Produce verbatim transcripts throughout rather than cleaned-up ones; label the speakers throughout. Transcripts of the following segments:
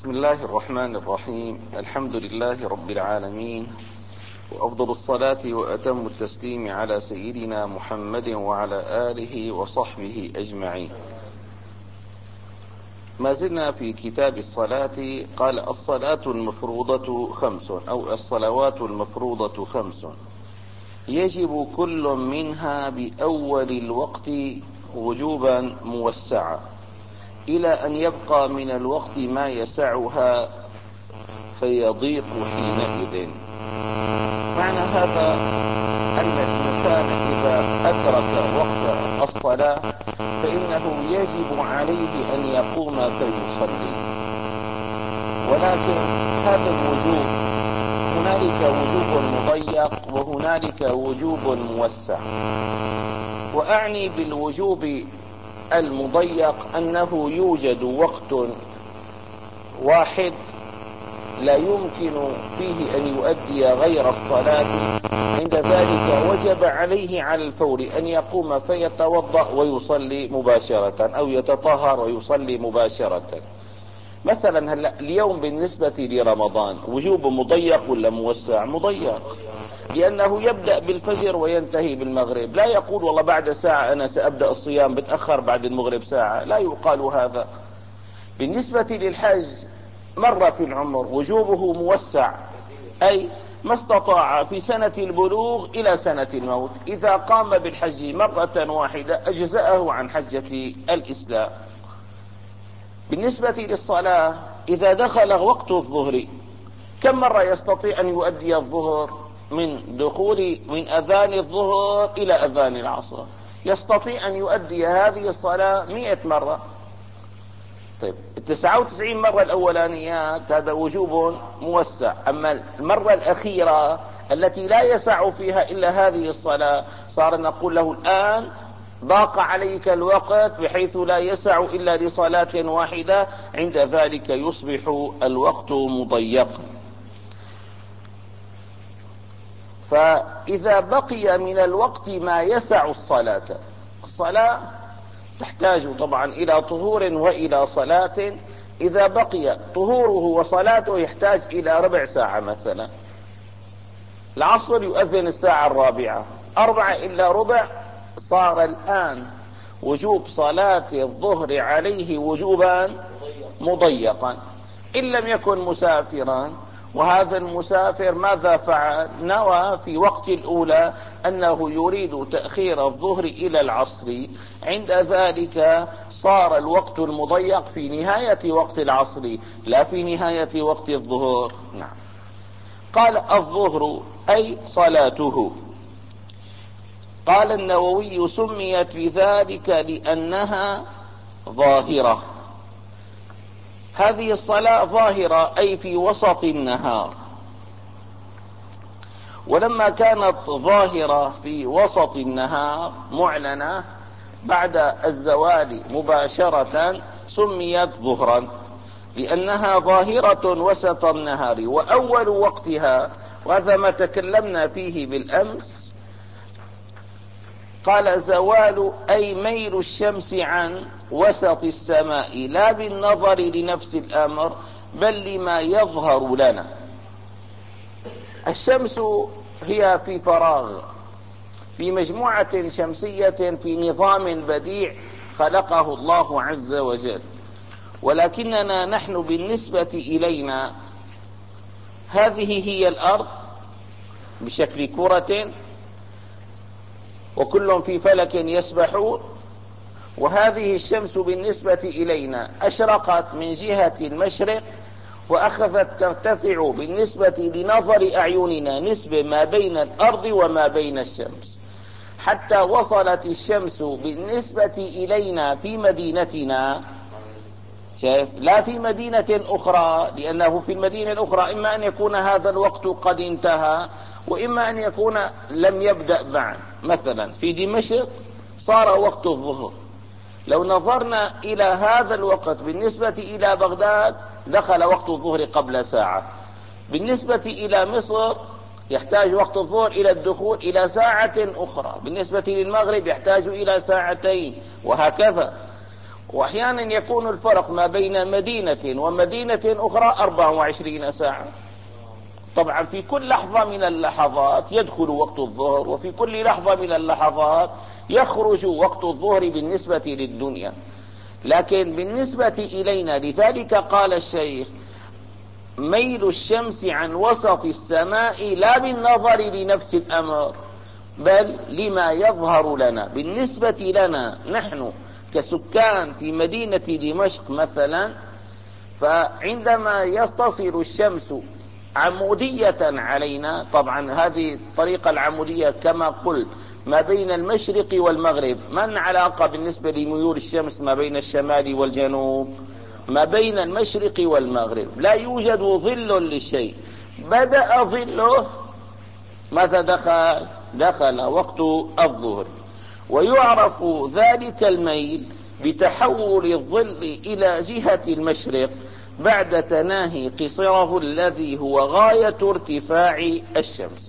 Speaker 1: بسم الله الرحمن الرحيم. الحمد لله رب العالمين، وأفضل الصلاة وأتم التسليم على سيدنا محمد وعلى آله وصحبه أجمعين. ما زلنا في كتاب الصلاة. قال: الصلاة المفروضة خمس، أو الصلوات المفروضة خمس، يجب كل منها بأول الوقت وجوبا موسعا، إلى أن يبقى من الوقت ما يسعها فيضيق حينئذ. معنى هذا أن الإنسان إذا أدرك وقت الصلاة فإنه يجب عليه أن يقوم فيصلي، ولكن هذا الوجوب هنالك وجوب مضيق وهنالك وجوب موسع. وأعني بالوجوب المضيق أنه يوجد وقت واحد لا يمكن فيه أن يؤدي غير الصلاة، عند ذلك وجب عليه على الفور أن يقوم فيتوضأ ويصلي مباشرة، أو يتطهر ويصلي مباشرة. مثلا هلا اليوم بالنسبة لرمضان وجوب مضيق ولا موسع؟ مضيق، لأنه يبدأ بالفجر وينتهي بالمغرب. لا يقول والله بعد ساعة أنا سأبدأ الصيام، بتأخر بعد المغرب ساعة، لا يقال هذا. بالنسبة للحج مرة في العمر وجوبه موسع، أي ما استطاع في سنة البلوغ إلى سنة الموت إذا قام بالحج مرة واحدة أجزأه عن حجة الإسلام. بالنسبة للصلاة إذا دخل وقت الظهر كم مرة يستطيع أن يؤدي الظهر؟ من دخول من أذان الظهر إلى أذان العصر يستطيع أن يؤدي هذه الصلاة مئة مرة. طيب التسعة وتسعين مرة الأولانيات هذا وجوب موسع. أما المرة الأخيرة التي لا يسع فيها إلا هذه الصلاة صار نقول له الآن ضاق عليك الوقت بحيث لا يسع إلا لصلاة واحدة، عند ذلك يصبح الوقت مضيقا. فإذا بقي من الوقت ما يسع الصلاة، الصلاة تحتاج طبعا إلى طهور وإلى صلاة. إذا بقي طهوره وصلاته يحتاج إلى ربع ساعة، مثلا العصر يؤذن الساعة الرابعة، أربعة إلا ربع، صار الآن وجوب صلاة الظهر عليه وجوبا مضيقا. إن لم يكن مسافرا، وهذا المسافر ماذا فعل؟ نوى في وقت الأولى أنه يريد تأخير الظهر إلى العصر، عند ذلك صار الوقت المضيق في نهاية وقت العصر لا في نهاية وقت الظهر. نعم. قال: الظهر أي صلاته. قال النووي: سميت بذلك لأنها ظاهرة. هذه الصلاة ظاهرة أي في وسط النهار، ولما كانت ظاهرة في وسط النهار معلنة بعد الزوال مباشرة سميت ظهرا، لأنها ظاهرة وسط النهار. وأول وقتها، وهذا ما تكلمنا فيه بالأمس، قال: زوال أي ميل الشمس عن وسط السماء، لا بالنظر لنفس الأمر بل لما يظهر لنا. الشمس هي في فراغ، في مجموعة شمسية، في نظام بديع خلقه الله عز وجل، ولكننا نحن بالنسبة إلينا هذه هي الأرض بشكل كرة، وكل في فلك يسبحون، وهذه الشمس بالنسبة إلينا أشرقت من جهة المشرق وأخذت ترتفع بالنسبة لنظر أعيننا نسبة ما بين الأرض وما بين الشمس، حتى وصلت الشمس بالنسبة إلينا في مدينتنا، شايف، لا في مدينة أخرى، لأنه في المدينة الأخرى إما أن يكون هذا الوقت قد انتهى، وإما أن يكون لم يبدأ بعد. مثلا في دمشق صار وقت الظهر، لو نظرنا إلى هذا الوقت بالنسبة إلى بغداد دخل وقت الظهر قبل ساعة. بالنسبة إلى مصر يحتاج وقت الظهر إلى الدخول إلى ساعة أخرى، بالنسبة للمغرب يحتاج إلى ساعتين، وهكذا. وأحيانا يكون الفرق ما بين مدينة ومدينة أخرى أربعة وعشرين ساعة. طبعا في كل لحظة من اللحظات يدخل وقت الظهر، وفي كل لحظة من اللحظات يخرج وقت الظهر بالنسبة للدنيا. لكن بالنسبة إلينا، لذلك قال الشيخ: ميل الشمس عن وسط السماء لا بالنظر لنفس الأمر، بل لما يظهر لنا. بالنسبة لنا نحن كسكان في مدينة دمشق مثلا، فعندما يتصل الشمس عمودية علينا، طبعا هذه الطريقة العمودية كما قلت ما بين المشرق والمغرب، ما العلاقة بالنسبة لميول الشمس ما بين الشمال والجنوب؟ ما بين المشرق والمغرب لا يوجد ظل للشيء. بدأ ظله متى دخل؟ دخل وقت الظهر. ويعرف ذلك الميل بتحول الظل إلى جهة المشرق بعد تناهي قصره الذي هو غاية ارتفاع الشمس.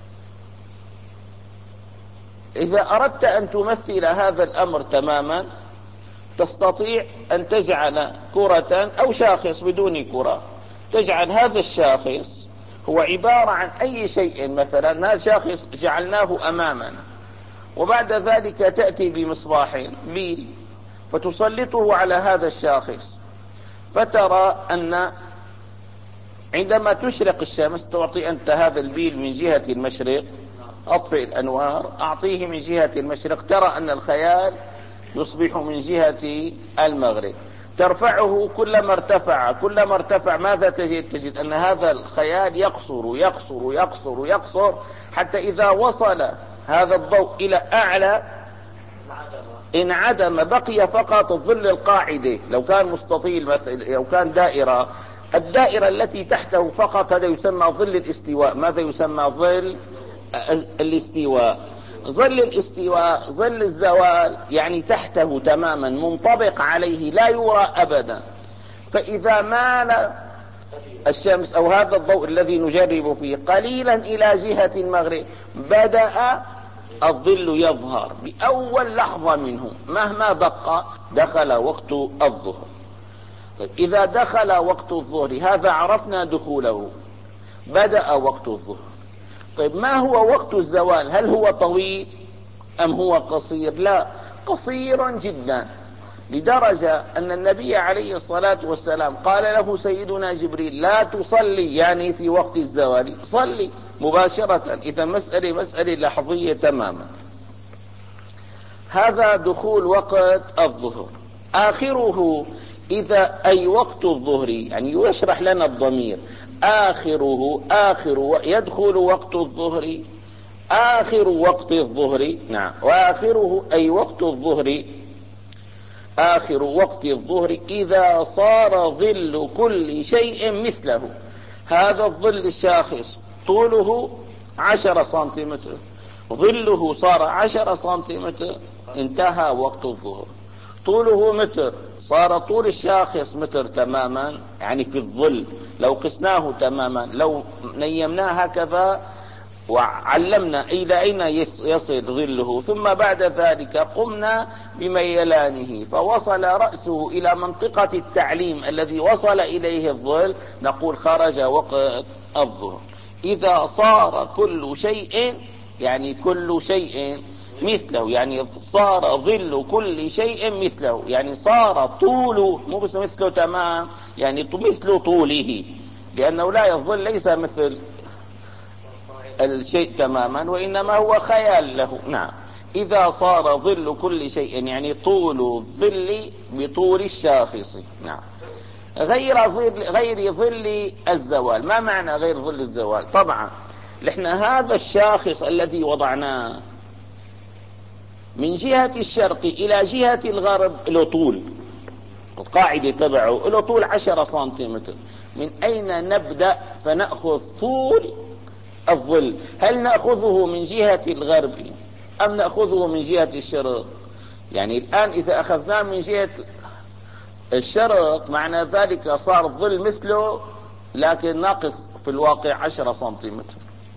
Speaker 1: إذا أردت أن تمثل هذا الأمر تماما، تستطيع أن تجعل كرة أو شاخص بدون كرة، تجعل هذا الشاخص هو عبارة عن أي شيء. مثلا هذا شاخص جعلناه أمامنا، وبعد ذلك تأتي بمصباح بيل فتسلطه على هذا الشاخص، فترى أن عندما تشرق الشمس تعطي أنت هذا البيل من جهة المشرق، أطفئ الأنوار أعطيه من جهة المشرق، ترى أن الخيال يصبح من جهة المغرب. ترفعه، كلما ارتفع كلما ارتفع ماذا تجد؟ تجد أن هذا الخيال يقصر يقصر يقصر يقصر حتى إذا وصل هذا الضوء إلى أعلى انعدم، بقي فقط الظل القاعدة. لو كان مستطيل مثلا، لو كان دائرة، الدائرة التي تحته فقط هذا يسمى ظل الاستواء. ماذا يسمى؟ ظل الاستواء. ظل الاستواء ظل الزوال، يعني تحته تماما منطبق عليه لا يرى أبدا. فإذا مال الشمس أو هذا الضوء الذي نجرب فيه قليلا إلى جهة المغرب، بدأ الظل يظهر بأول لحظة منه مهما دق. دخل وقت الظهر. طيب إذا دخل وقت الظهر، هذا عرفنا دخوله، بدأ وقت الظهر. طيب ما هو وقت الزوال؟ هل هو طويل أم هو قصير؟ لا، قصير جدا، لدرجة أن النبي عليه الصلاة والسلام قال له سيدنا جبريل: لا تصلي، يعني في وقت الزوال، صلي مباشرة. إذا مسألة مسألة لحظية تماما. هذا دخول وقت الظهر. آخره إذا أي وقت الظهر، يعني يشرح لنا الضمير آخره آخر يدخل وقت الظهر، آخر وقت الظهر. نعم، وآخره أي وقت الظهر، آخر وقت الظهر إذا صار ظل كل شيء مثله. هذا الظل الشاخص طوله عشرة سنتيمتر، ظله صار عشرة سنتيمتر، انتهى وقت الظهر. طوله متر، صار طول الشاخص متر تماما، يعني في الظل لو قسناه تماما، لو نيمناه هكذا وعلمنا إلى أين يصل ظله، ثم بعد ذلك قمنا بميلانه فوصل رأسه إلى منطقة التعليم الذي وصل إليه الظل، نقول خرج وقت الظهر. إذا صار كل شيء، يعني كل شيء مثله، يعني صار ظل كل شيء مثله، يعني صار طوله مو بس مثله تمام، يعني مثل طوله، لأنه لا يظل ليس مثل الشيء تماما، وإنما هو خيال له. نعم، إذا صار ظل كل شيء، يعني طول الظل بطول الشاخص. نعم، غير ظل غير ظل الزوال. ما معنى غير ظل الزوال؟ طبعا احنا هذا الشاخص الذي وضعناه من جهة الشرق إلى جهة الغرب له طول، القاعدة تبعه له طول عشرة سنتيمتر. من أين نبدأ فنأخذ طول الظل؟ هل نأخذه من جهة الغرب أم نأخذه من جهة الشرق؟ يعني الآن إذا أخذناه من جهة الشرق معنى ذلك صار الظل مثله، لكن ناقص في الواقع عشرة سنتيمتر.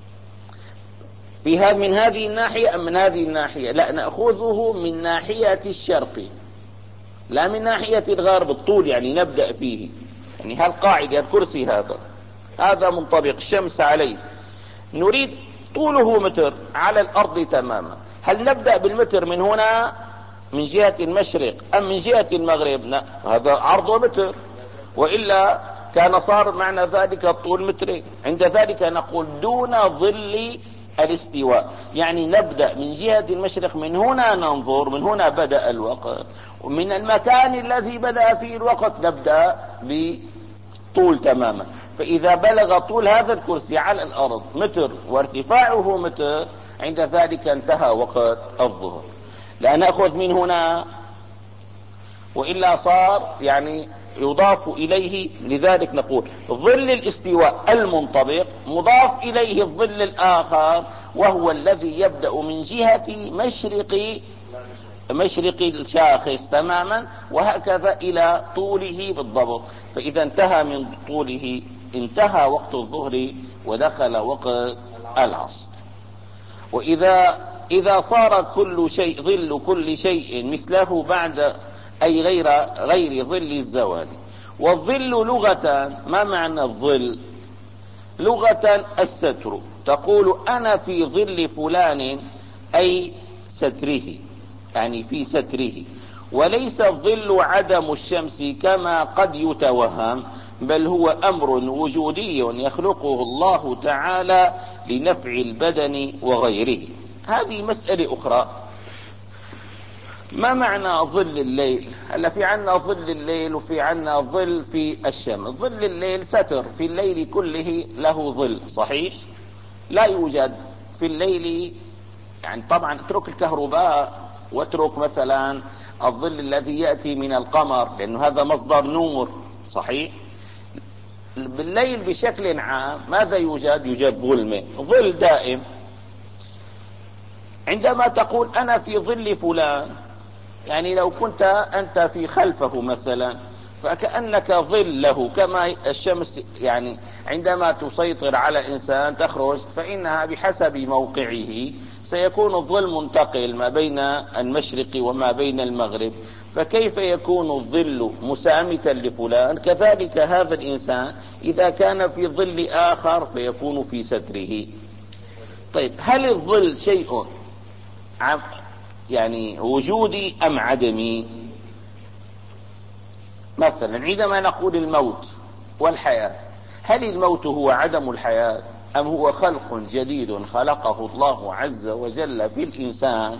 Speaker 1: في هذا من هذه الناحية أم من هذه الناحية؟ لا، نأخذه من ناحية الشرق. لا من ناحية الغرب الطول يعني نبدأ فيه، يعني هالقاعدة الكرسي هذا هذا منطبق الشمس عليه، نريد طوله متر على الأرض تماما، هل نبدأ بالمتر من هنا من جهة المشرق أم من جهة المغرب؟ لا، هذا عرضه متر، وإلا كان صار معنى ذلك الطول مترين. عند ذلك نقول دون ظل الاستواء، يعني نبدأ من جهة المشرق، من هنا ننظر، من هنا بدأ الوقت، ومن المكان الذي بدأ فيه الوقت نبدأ بطول تماما. فإذا بلغ طول هذا الكرسي على الأرض متر وارتفاعه متر، عند ذلك انتهى وقت الظهر. لا نأخذ من هنا، وإلا صار يعني يضاف إليه. لذلك نقول ظل الاستواء المنطبق مضاف إليه الظل الآخر، وهو الذي يبدأ من جهة مشرق مشرق الشاخص تماما، وهكذا إلى طوله بالضبط. فإذا انتهى من طوله انتهى وقت الظهر ودخل وقت العصر. وإذا إذا صار كل شيء ظل كل شيء مثله بعد أي غير غير ظل الزوال. والظل لغة، ما معنى الظل؟ لغة الستر، تقول أنا في ظل فلان أي ستره، يعني في ستره. وليس الظل عدم الشمس كما قد يتوهم، بل هو أمر وجودي يخلقه الله تعالى لنفع البدن وغيره. هذه مسألة أخرى. ما معنى ظل الليل؟ هلا في عنا ظل الليل وفي عنا ظل في الشمس. ظل الليل ستر، في الليل كله له ظل، صحيح؟ لا يوجد في الليل، يعني طبعا اترك الكهرباء واترك مثلا الظل الذي يأتي من القمر، لأنه هذا مصدر نور، صحيح؟ بالليل بشكل عام ماذا يوجد؟ يوجد ظلمة، ظل دائم. عندما تقول أنا في ظل فلان، يعني لو كنت أنت في خلفه مثلا فكأنك ظل له، كما الشمس يعني عندما تسيطر على إنسان تخرج فإنها بحسب موقعه سيكون الظل منتقل ما بين المشرق وما بين المغرب، فكيف يكون الظل مسامتا لفلان؟ كذلك هذا الإنسان إذا كان في ظل آخر فيكون في ستره. طيب، هل الظل شيء عم يعني وجودي أم عدمي؟ مثلا عندما نقول الموت والحياة، هل الموت هو عدم الحياة أم هو خلق جديد خلقه الله عز وجل في الإنسان؟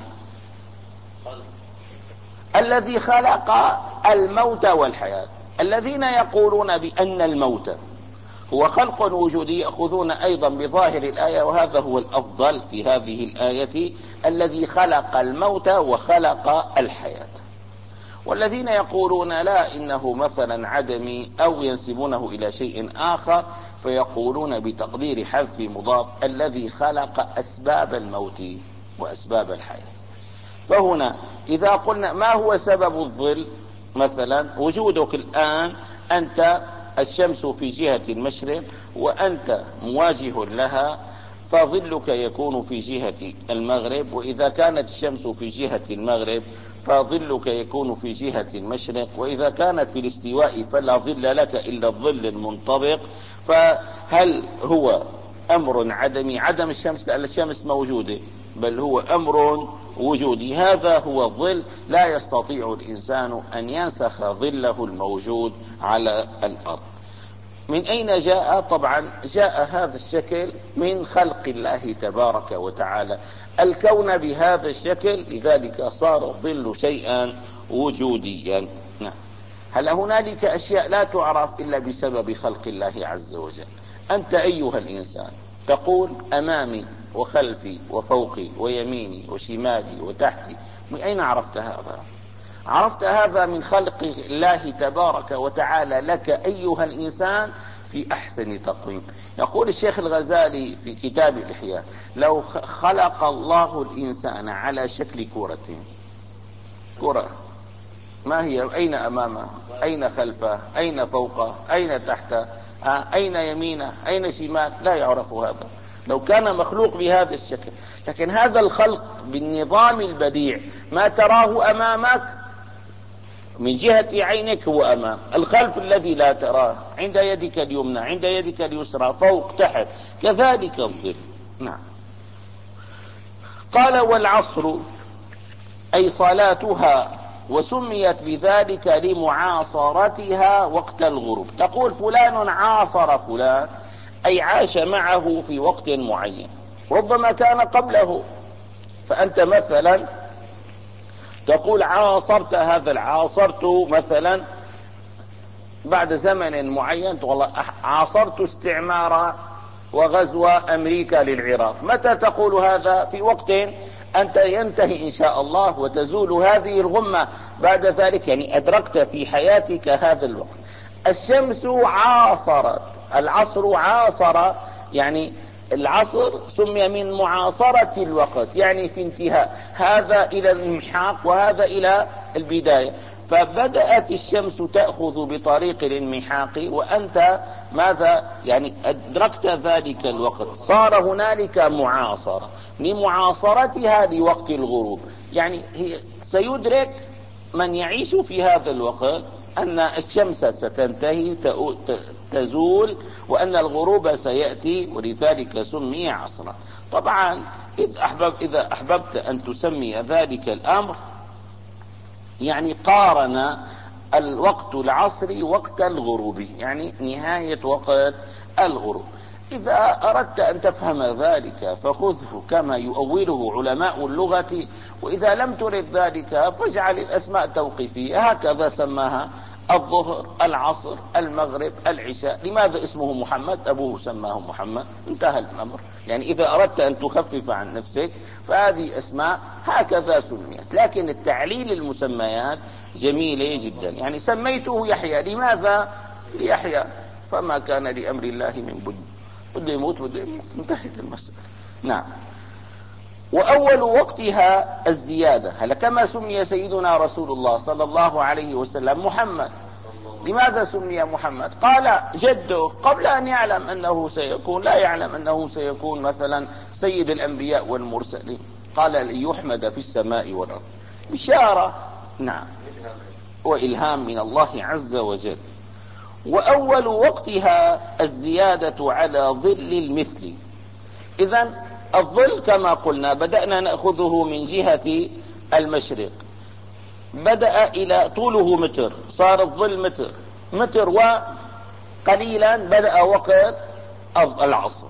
Speaker 1: الذي خلق الموت والحياة. الذين يقولون بأن الموت هو خلق وجودي يأخذون أيضا بظاهر الآية، وهذا هو الأفضل في هذه الآية، الذي خلق الموت وخلق الحياة. والذين يقولون لا إنه مثلا عدمي أو ينسبونه إلى شيء آخر فيقولون بتقدير حذف مضاف الذي خلق أسباب الموت وأسباب الحياة. فهنا إذا قلنا ما هو سبب الظل، مثلا وجودك الآن أنت الشمس في جهة المشرق وأنت مواجه لها، فظلك يكون في جهة المغرب، وإذا كانت الشمس في جهة المغرب فظلك يكون في جهة المشرق، وإذا كانت في الاستواء فلا ظل لك إلا الظل المنطبق. فهل هو أمر عدمي، عدم الشمس لأن الشمس موجودة، بل هو أمر وجودي. هذا هو الظل، لا يستطيع الإنسان أن ينسخ ظله الموجود على الأرض. من أين جاء؟ طبعا جاء هذا الشكل من خلق الله تبارك وتعالى الكون بهذا الشكل، لذلك صار الظل شيئا وجوديا. نعم. هل هنالك أشياء لا تعرف إلا بسبب خلق الله عز وجل. أنت أيها الإنسان تقول أمامي وخلفي وفوقي ويميني وشمالي وتحتي، من أين عرفت هذا؟ عرفت هذا من خلق الله تبارك وتعالى لك أيها الإنسان في أحسن تقويم. يقول الشيخ الغزالي في كتاب الإحياء: لو خلق الله الإنسان على شكل كرة، كرة ما هي؟ أين أمامه؟ أين خلفه؟ أين فوقه؟ أين تحته؟ أين يمينه؟ أين شمال؟ لا يعرف هذا لو كان مخلوق بهذا الشكل. لكن هذا الخلق بالنظام البديع، ما تراه أمامك من جهة عينك هو أمام، الخلف الذي لا تراه، عند يدك اليمنى، عند يدك اليسرى، فوق تحت، كذلك الظل. نعم. قال والعصر أي صلاتها، وسميت بذلك لمعاصرتها وقت الغروب. تقول فلان عاصر فلان، أي عاش معه في وقت معين، ربما كان قبله. فأنت مثلا تقول عاصرت هذا، عاصرت مثلا بعد زمن معين، والله عاصرت استعمار وغزو أمريكا للعراق. متى تقول هذا؟ في وقت أنت ينتهي إن شاء الله وتزول هذه الغمة بعد ذلك، يعني أدركت في حياتك هذا الوقت. الشمس عاصرت، العصر عاصر، يعني العصر سمي من معاصرة الوقت، يعني في انتهاء، هذا إلى الانمحاق وهذا إلى البداية. فبدأت الشمس تأخذ بطريق الانمحاق، وأنت ماذا يعني أدركت ذلك الوقت، صار هنالك معاصرة لمعاصرتها لوقت الغروب. يعني هي سيدرك من يعيش في هذا الوقت أن الشمس ستنتهي تزول، وأن الغروب سيأتي، ولذلك سمي عصرا. طبعا إذا, أحبب إذا أحببت أن تسمي ذلك الأمر، يعني قارن الوقت العصري وقت الغروب، يعني نهاية وقت الغروب. إذا أردت أن تفهم ذلك فخذه كما يؤوله علماء اللغة، وإذا لم ترد ذلك فاجعل الأسماء توقيفية، هكذا سماها الظهر، العصر، المغرب، العشاء. لماذا اسمه محمد؟ أبوه سماه محمد، انتهى الأمر. يعني إذا أردت أن تخفف عن نفسك فهذه أسماء هكذا سميت. لكن التعليل المسميات جميلة جدا. يعني سميته يحيى، لماذا؟ ليحيى، فما كان لأمر الله من بد، بده يموت بده يموت، انتهت المسألة. نعم. وأول وقتها الزيادة. هل كما سمي سيدنا رسول الله صلى الله عليه وسلم محمد؟ لماذا سمي محمد؟ قال جده قبل أن يعلم أنه سيكون، لا يعلم أنه سيكون مثلا سيد الأنبياء والمرسلين، قال يحمد في السماء والأرض، بشارة. نعم، وإلهام من الله عز وجل. وأول وقتها الزيادة على ظل المثل. إذن الظل كما قلنا بدأنا نأخذه من جهة المشرق، بدأ إلى طوله متر، صار الظل متر، متر وقليلا بدأ وقت العصر.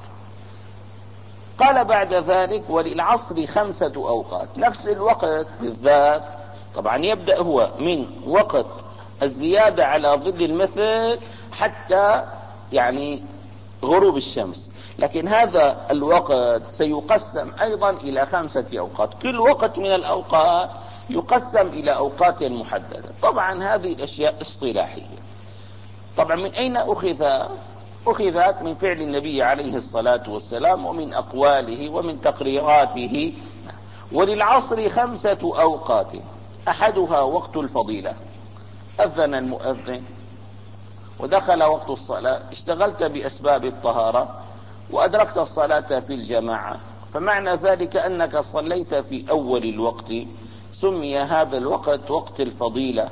Speaker 1: قال بعد ذلك وللعصر خمسة أوقات. نفس الوقت بالذات طبعا يبدأ هو من وقت الزيادة على ظل المثل حتى يعني غروب الشمس، لكن هذا الوقت سيقسم أيضا إلى خمسة أوقات، كل وقت من الأوقات يقسم إلى أوقات محددة. طبعا هذه الأشياء اصطلاحية. طبعا من أين أخذ؟ أخذت من فعل النبي عليه الصلاة والسلام ومن أقواله ومن تقريراته. وللعصر خمسة أوقات، أحدها وقت الفضيلة، أذن المؤذن ودخل وقت الصلاة، اشتغلت بأسباب الطهارة وأدركت الصلاة في الجماعة، فمعنى ذلك أنك صليت في أول الوقت، سمي هذا الوقت وقت الفضيلة،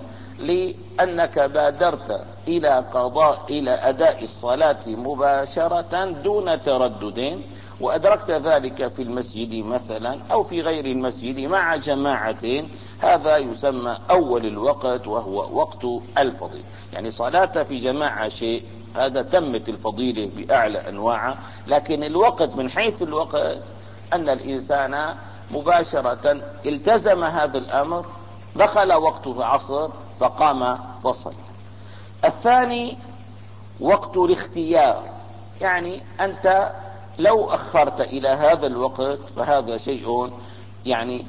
Speaker 1: لأنك بادرت إلى قضاء إلى أداء الصلاة مباشرة دون تردد، وأدركت ذلك في المسجد مثلا أو في غير المسجد مع جماعة، هذا يسمى أول الوقت وهو وقت الفضيلة. يعني صلاة في جماعة شيء، هذا تمت الفضيلة بأعلى أنواع، لكن الوقت من حيث الوقت أن الإنسان مباشرة التزم هذا الأمر، دخل وقت العصر فقام فصل. الثاني وقت الاختيار، يعني أنت لو أخرت إلى هذا الوقت فهذا شيء يعني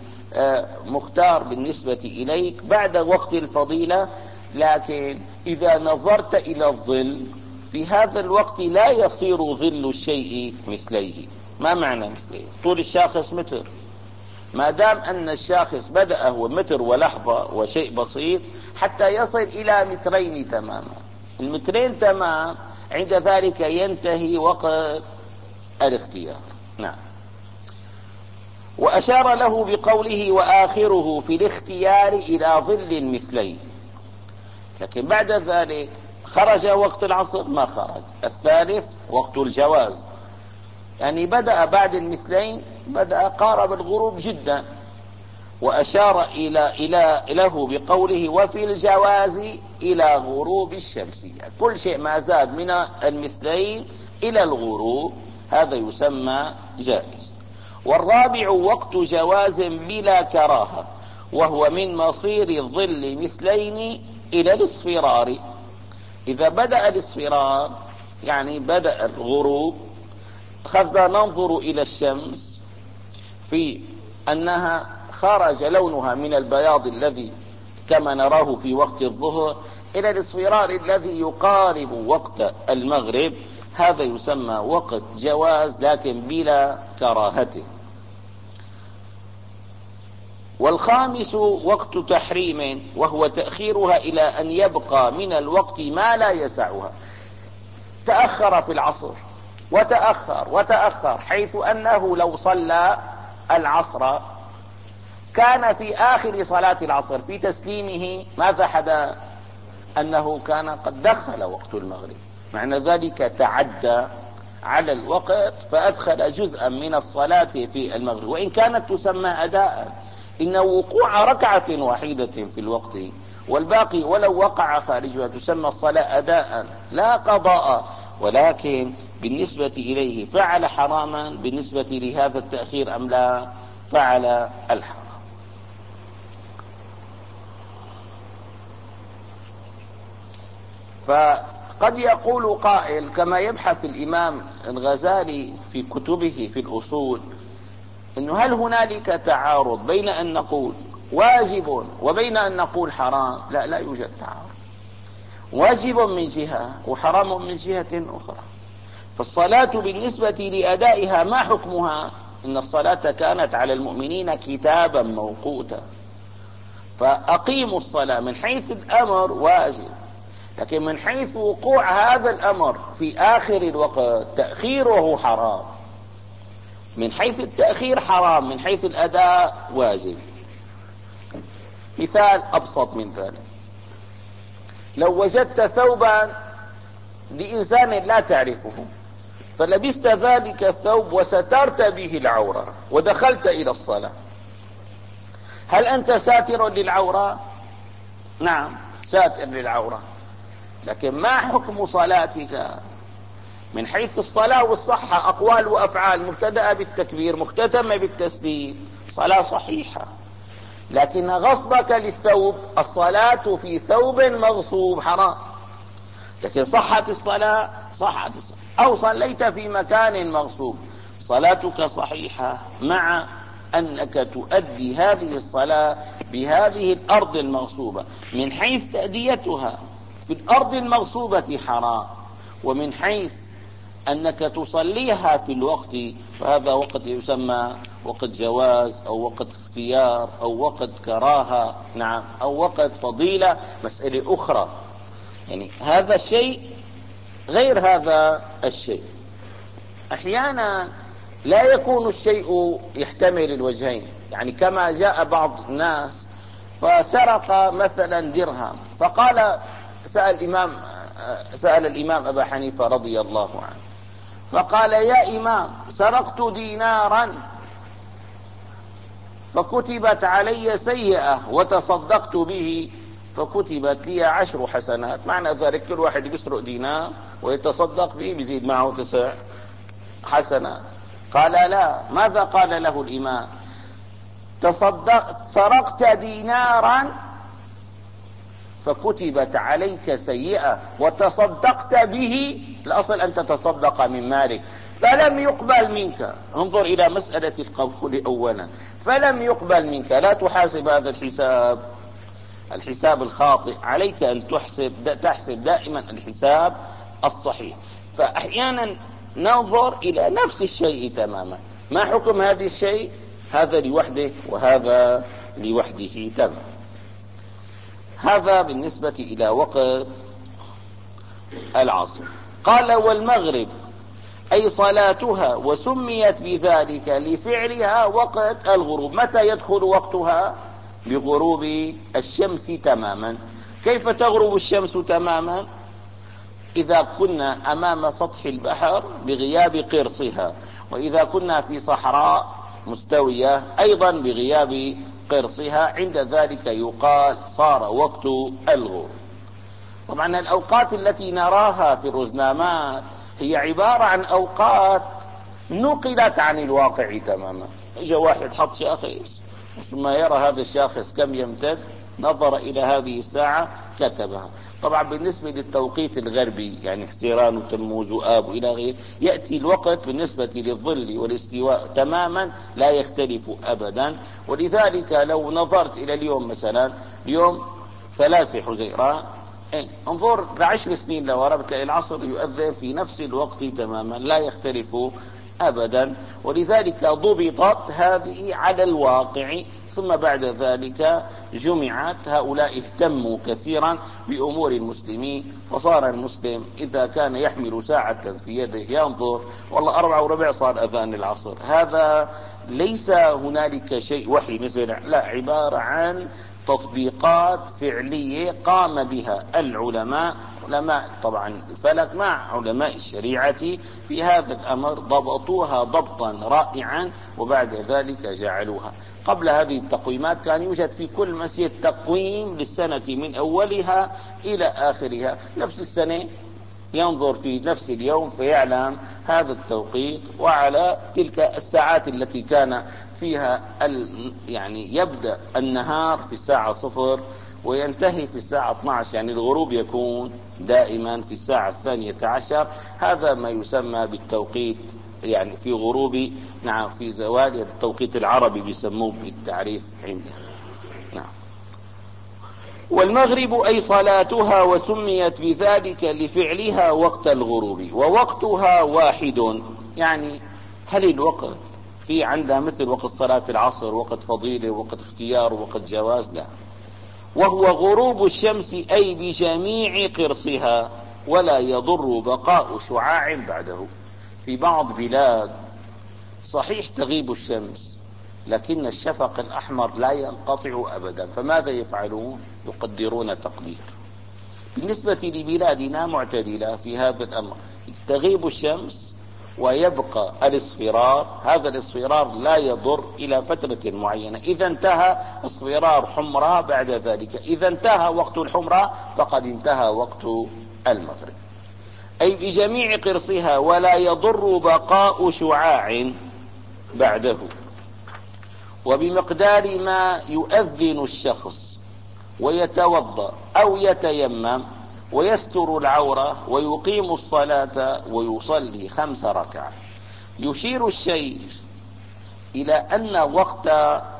Speaker 1: مختار بالنسبة إليك بعد وقت الفضيلة، لكن إذا نظرت إلى الظل في هذا الوقت لا يصير ظل الشيء مثليه. ما معنى مثليه؟ طول الشاخص متر، ما دام أن الشاخص بدأ هو متر ولحظة وشيء بسيط حتى يصل إلى مترين تماما، المترين تمام عند ذلك ينتهي وقت الاختيار. نعم. وأشار له بقوله وآخره في الاختيار إلى ظل مثليه. لكن بعد ذلك خرج وقت العصر ما خرج. الثالث وقت الجواز، يعني بدأ بعد المثلين، بدأ قارب الغروب جدا، وأشار إلى إلى له بقوله وفي الجواز إلى غروب الشمس. كل شيء ما زاد من المثلين إلى الغروب هذا يسمى جائز. والرابع وقت جواز بلا كراهة، وهو من مصير الظل مثلين إلى الاصفرار. إذا بدأ الاصفرار يعني بدأ الغروب، خذنا ننظر إلى الشمس في أنها خرج لونها من البياض الذي كما نراه في وقت الظهر إلى الاصفرار الذي يقارب وقت المغرب، هذا يسمى وقت جواز لكن بلا كراهة. والخامس وقت تحريم، وهو تأخيرها إلى أن يبقى من الوقت ما لا يسعها. تأخر في العصر وتأخر وتأخر، حيث أنه لو صلى العصر كان في آخر صلاة العصر في تسليمه ماذا حدث؟ أنه كان قد دخل وقت المغرب، معنى ذلك تعدى على الوقت فأدخل جزءا من الصلاة في المغرب، وإن كانت تسمى أداء، إن وقوع ركعة واحدة في الوقت والباقي ولو وقع خارجها تسمى الصلاة أداء لا قضاء، ولكن بالنسبة إليه فعل حراما، بالنسبة لهذا التأخير أم لا؟ فعل الحرام. فقد يقول قائل كما يبحث الإمام الغزالي في كتبه في الأصول، إنه هل هنالك تعارض بين أن نقول واجب وبين أن نقول حرام؟ لا، لا يوجد تعارض. واجب من جهة وحرام من جهة أخرى. فالصلاة بالنسبة لأدائها ما حكمها؟ إن الصلاة كانت على المؤمنين كتابا موقوتا، فأقيموا الصلاة من حيث الأمر واجب، لكن من حيث وقوع هذا الأمر في آخر الوقت تأخيره حرام. من حيث التأخير حرام، من حيث الأداء واجب. مثال أبسط من ذلك، لو وجدت ثوبا لإنسان لا تعرفه فلبست ذلك الثوب وسترت به العورة ودخلت إلى الصلاة، هل أنت ساتر للعورة؟ نعم ساتر للعورة، لكن ما حكم صلاتك؟ من حيث الصلاة والصحة أقوال وأفعال، مبتدأ بالتكبير مختتمة بالتسليم، صلاة صحيحة. لكن غصبك للثوب، الصلاة في ثوب مغصوب حرام، لكن صحت الصلاة، صحت الصلاة. أو صليت في مكان مغصوب، صلاتك صحيحة مع أنك تؤدي هذه الصلاة بهذه الأرض المغصوبة. من حيث تأديتها في الأرض المغصوبة حرام، ومن حيث أنك تصليها في الوقت فهذا وقت يسمى وقت جواز أو وقت اختيار أو وقت كراهة، نعم، أو وقت فضيلة، مسألة أخرى. يعني هذا الشيء غير هذا الشيء. أحيانا لا يكون الشيء يحتمل الوجهين، يعني كما جاء بعض الناس فسرق مثلا درهم، فقال سأل الإمام سأل الإمام أبا حنيفة رضي الله عنه فقال يا إمام سرقت دينارا فكتبت علي سيئة وتصدقت به فكتبت لي عشر حسنات، معنى ذلك كل واحد بيسرق دينار ويتصدق به بيزيد معه تسع حسنات. قال لا، ماذا قال له الإمام؟ تصدقت سرقت دينارا فكتبت عليك سيئة وتصدقت به، الأصل أن تتصدق من مالك فلم يقبل منك. انظر إلى مسألة القبول أولا، فلم يقبل منك، لا تحاسب هذا الحساب الحساب الخاطئ، عليك أن تحسب تحسب دائما الحساب الصحيح. فأحيانا ننظر إلى نفس الشيء تماما، ما حكم هذا الشيء؟ هذا لوحده وهذا لوحده تماما. هذا بالنسبة إلى وقت العصر. قال والمغرب أي صلاتها، وسميت بذلك لفعلها وقت الغروب. متى يدخل وقتها؟ بغروب الشمس تماما. كيف تغرب الشمس تماما؟ إذا كنا أمام سطح البحر بغياب قرصها، وإذا كنا في صحراء مستوية أيضا بغياب قرصها، عند ذلك يقال صار وقت الغروب. طبعا الأوقات التي نراها في الرزنامات هي عبارة عن أوقات نقلت عن الواقع تماما. إجا واحد حط شاخص، ثم يرى هذا الشاخص كم يمتد، نظر إلى هذه الساعة كتبها. طبعا بالنسبة للتوقيت الغربي يعني احتران وتموز وآب وإلى غيره، يأتي الوقت بالنسبة للظل والاستواء تماما لا يختلف أبدا. ولذلك لو نظرت إلى اليوم مثلا، اليوم ثلاثة حزيران، إيه انظر لعشر سنين لورا بتلاقي العصر يؤذن في نفس الوقت تماما لا يختلف أبدا. ولذلك ضبطت هذه على الواقع، ثم بعد ذلك جمعت. هؤلاء اهتموا كثيرا بأمور المسلمين، فصار المسلم إذا كان يحمل ساعة في يده ينظر والله أربعة وربع صار أذان العصر. هذا ليس هنالك شيء وحي نزل، لا، عبارة عن تطبيقات فعلية قام بها العلماء، علماء طبعا الفلك مع علماء الشريعة في هذا الأمر، ضبطوها ضبطا رائعا، وبعد ذلك جعلوها. قبل هذه التقويمات كان يوجد في كل مسجد تقويم للسنة من أولها إلى آخرها، نفس السنة ينظر في نفس اليوم فيعلم هذا التوقيت، وعلى تلك الساعات التي كان فيها ال... يعني يبدأ النهار في الساعة صفر وينتهي في الساعة اثني عشر، يعني الغروب يكون دائما في الساعة الثانية عشر. هذا ما يسمى بالتوقيت، يعني في غروب، نعم، في زوال، التوقيت العربي بيسموه بالتعريف عندنا، نعم. والمغرب أي صلاتها، وسميت بذلك لفعلها وقت الغروب، ووقتها واحد. يعني هل الوقت في عندها مثل وقت صلاة العصر وقت فضيلة وقت اختيار وقت جواز؟ لا، وهو غروب الشمس أي بجميع قرصها، ولا يضر بقاء شعاع بعده. في بعض بلاد صحيح تغيب الشمس، لكن الشفق الأحمر لا ينقطع أبدا، فماذا يفعلون؟ يقدرون تقدير. بالنسبة لبلادنا معتدلة في هذا الأمر، تغيب الشمس ويبقى الاصفرار، هذا الاصفرار لا يضر إلى فترة معينة، إذا انتهى اصفرار حمراء بعد ذلك، إذا انتهى وقت الحمراء فقد انتهى وقت المغرب، أي بجميع قرصها، ولا يضر بقاء شعاع بعده. وبمقدار ما يؤذن الشخص ويتوضأ أو يتيمم ويستر العورة ويقيم الصلاة ويصلي خمس ركعات. يشير الشيخ إلى أن وقت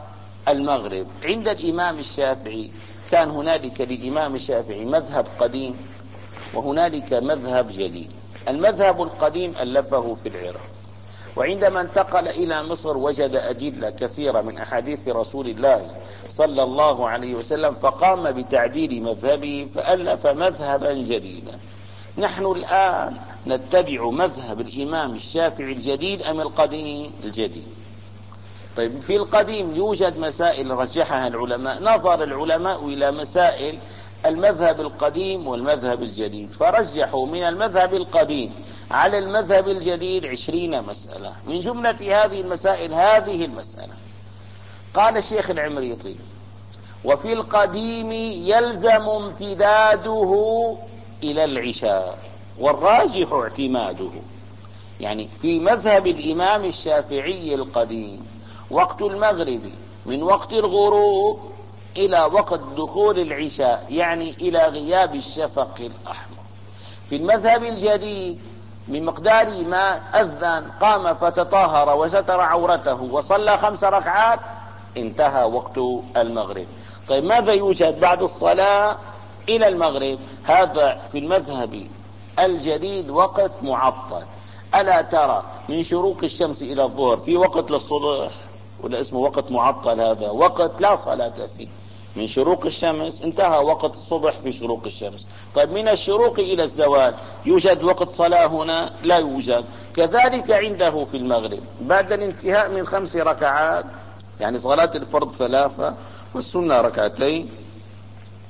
Speaker 1: المغرب عند الإمام الشافعي كان هنالك للإمام الشافعي مذهب قديم وهنالك مذهب جديد. المذهب القديم ألفه في العراق، وعندما انتقل إلى مصر وجد أدلة كثيرة من أحاديث رسول الله صلى الله عليه وسلم، فقام بتعديل مذهبه فألف مذهبا جديدا. نحن الآن نتبع مذهب الإمام الشافعي الجديد أم القديم؟ الجديد. طيب، في القديم يوجد مسائل رجحها العلماء، نظر العلماء إلى مسائل المذهب القديم والمذهب الجديد، فرجحوا من المذهب القديم على المذهب الجديد عشرين مسألة. من جملة هذه المسائل هذه المسألة، قال الشيخ العمريطي: وفي القديم يلزم امتداده إلى العشاء، والراجح اعتماده. يعني في مذهب الإمام الشافعي القديم وقت المغرب من وقت الغروب إلى وقت دخول العشاء، يعني إلى غياب الشفق الأحمر. في المذهب الجديد من مقدار ما أذن قام فتطهر وستر عورته وصلى خمس ركعات انتهى وقت المغرب. طيب، ماذا يوجد بعد الصلاة إلى المغرب؟ هذا في المذهب الجديد وقت معطل. ألا ترى من شروق الشمس إلى الظهر في وقت للصبح، ولا اسمه وقت معطل؟ هذا وقت لا صلاة فيه. من شروق الشمس انتهى وقت الصبح في شروق الشمس. طيب، من الشروق إلى الزوال يوجد وقت صلاة هنا؟ لا يوجد. كذلك عنده في المغرب بعد الانتهاء من خمس ركعات، يعني صلاة الفرض ثلاثة والسنة ركعتين،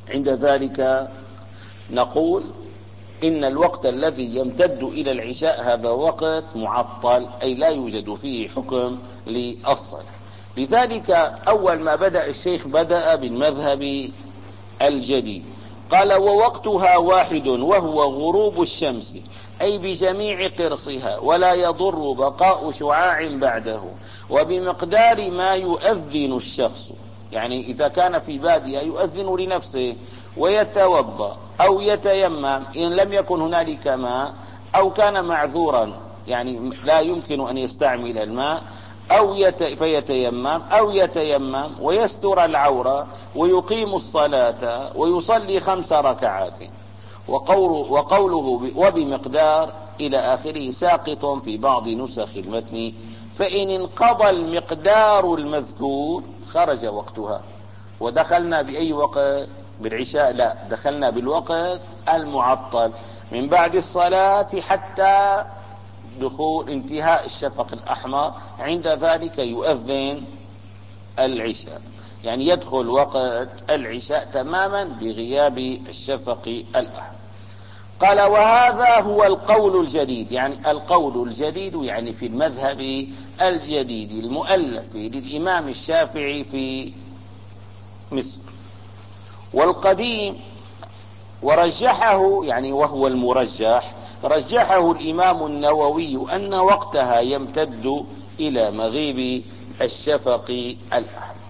Speaker 1: عند ذلك نقول إن الوقت الذي يمتد إلى العشاء هذا وقت معطل، أي لا يوجد فيه حكم للصلاة. لذلك أول ما بدأ الشيخ بدأ بالمذهب الجديد، قال: ووقتها واحد وهو غروب الشمس، أي بجميع قرصها، ولا يضر بقاء شعاع بعده، وبمقدار ما يؤذن الشخص. يعني إذا كان في بادية يؤذن لنفسه ويتوضأ أو يتيمم إن لم يكن هنالك ماء، أو كان معذورا يعني لا يمكن أن يستعمل الماء، أو يت... فيتيمم أو يتيمم ويستر العورة ويقيم الصلاة ويصلي خمس ركعات. وقوله, وقوله وبمقدار إلى آخره ساقط في بعض نسخ المتن، فإن انقضى المقدار المذكور خرج وقتها. ودخلنا بأي وقت؟ بالعشاء؟ لا، دخلنا بالوقت المعطل من بعد الصلاة حتى دخول انتهاء الشفق الأحمر، عند ذلك يؤذن العشاء، يعني يدخل وقت العشاء تماما بغياب الشفق الأحمر. قال: وهذا هو القول الجديد، يعني القول الجديد يعني في المذهب الجديد المؤلف للإمام الشافعي في مصر. والقديم ورجحه، يعني وهو المرجح، رجحه الإمام النووي أن وقتها يمتد إلى مغيب الشفق الأحمر.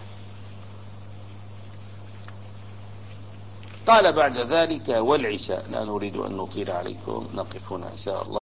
Speaker 1: قال بعد ذلك: والعشاء. لا نريد أن نطيل عليكم، نقف هنا إن شاء الله.